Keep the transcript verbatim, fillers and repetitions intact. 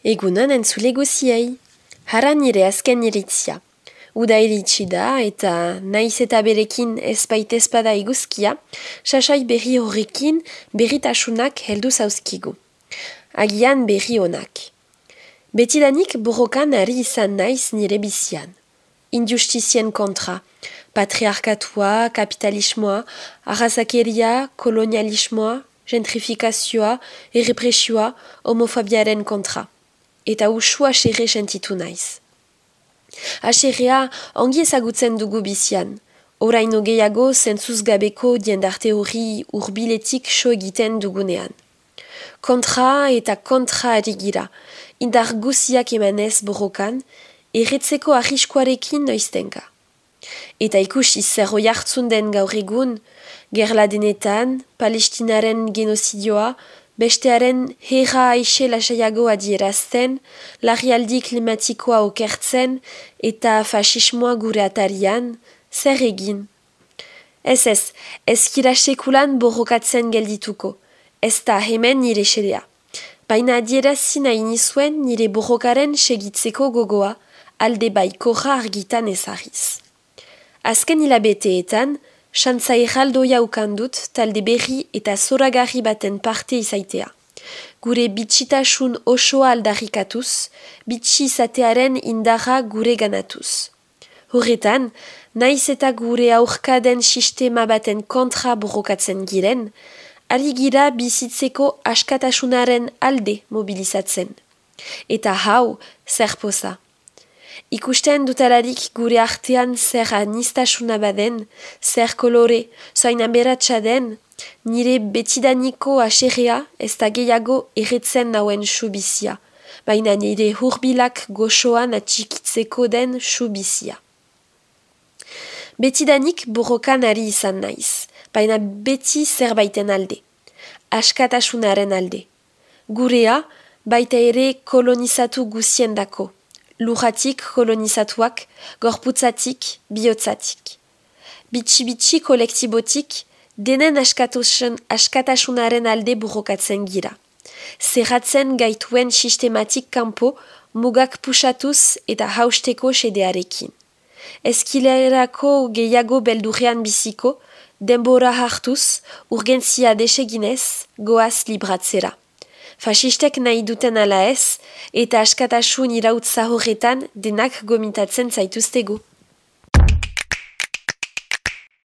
Egunon entzule guziei. Hara nire azken iritzia. Uda iritsi da eta naiz eta berekin ez baitezpada iguzkia, sasai berri horrekin berritasunak heldu zauzkigu. Agian berri onak. Betidanik borrokan ari izan naiz nire bizian. Injustizien kontra, patriarkatua, kapitalismoa, arrazakeria, kolonialismoa, gentrifikazioa, errepresioa, homofobiaren kontra. Eta usua xerre sentitu naiz. Aserrea ongi ezagutzen dugu bizian. Oraino gehiago zentzuzgabeko diendarte hori urbiletik so egiten dugunean. Kontra eta kontra ari gira, indar guziak emanez borrokan, erretzeko arriskuarekin noiztenka. Eta ikusi zer hoi hartzun den gaur egun, gerla denetan, Palestinaren genozidioa, bestearen herra aixe lasaiago adierazten, larrialdi klimatikoa okertzen eta fasismoa gure atarian, zer egin? Ez ez, ez kira sekulan borrokatzen geldituko, ez da hemen nire xedea. Baina adierazi nahi nizuen nire borrokaren segitzeko gogoa, alde baikorra argitan ezarriz. Azken hilabeteetan, xantza erraldoia ukandut talde berri eta zoragarri baten parte izaitea. Gure bitxitasun osoa aldarrikatuz, bitxi izatearen indarra gure ganatuz. Horretan, naiz eta gure aurkaden sistema baten kontra borrokatzen giren, ari gira bizitzeko askatasunaren alde mobilizatzen. Eta hau, zer poza. Ikusten dutalarik gure artean zer anistasuna baden, zer kolore, zoain aberatsa den, nire betidaniko aserrea ez da gehiago erretzen nauen subizia, baina nire hurbilak goxoan atxikitzeko den subizia. Betidanik borrokan ari izan naiz, baina beti zerbaiten alde, askatasunaren alde. Gurea, baita ere kolonizatu guziendako. Lurratik kolonizatuak, gorputzatik, bihotzatik. Bitxi-bitxi kolektibotik, denen askatasunaren alde burrokatzen gira. Zerratzen gaituen sistematik kanpo, mugak pusatuz eta hausteko sedearekin. Ezkilerako gehiago beldurrean biziko, denbora hartuz, urgentzia deseginez, goaz libratzera. Fasistek nahi duten ala ez, eta askatasun irautza horretan denak gomitatzen zaituztegu.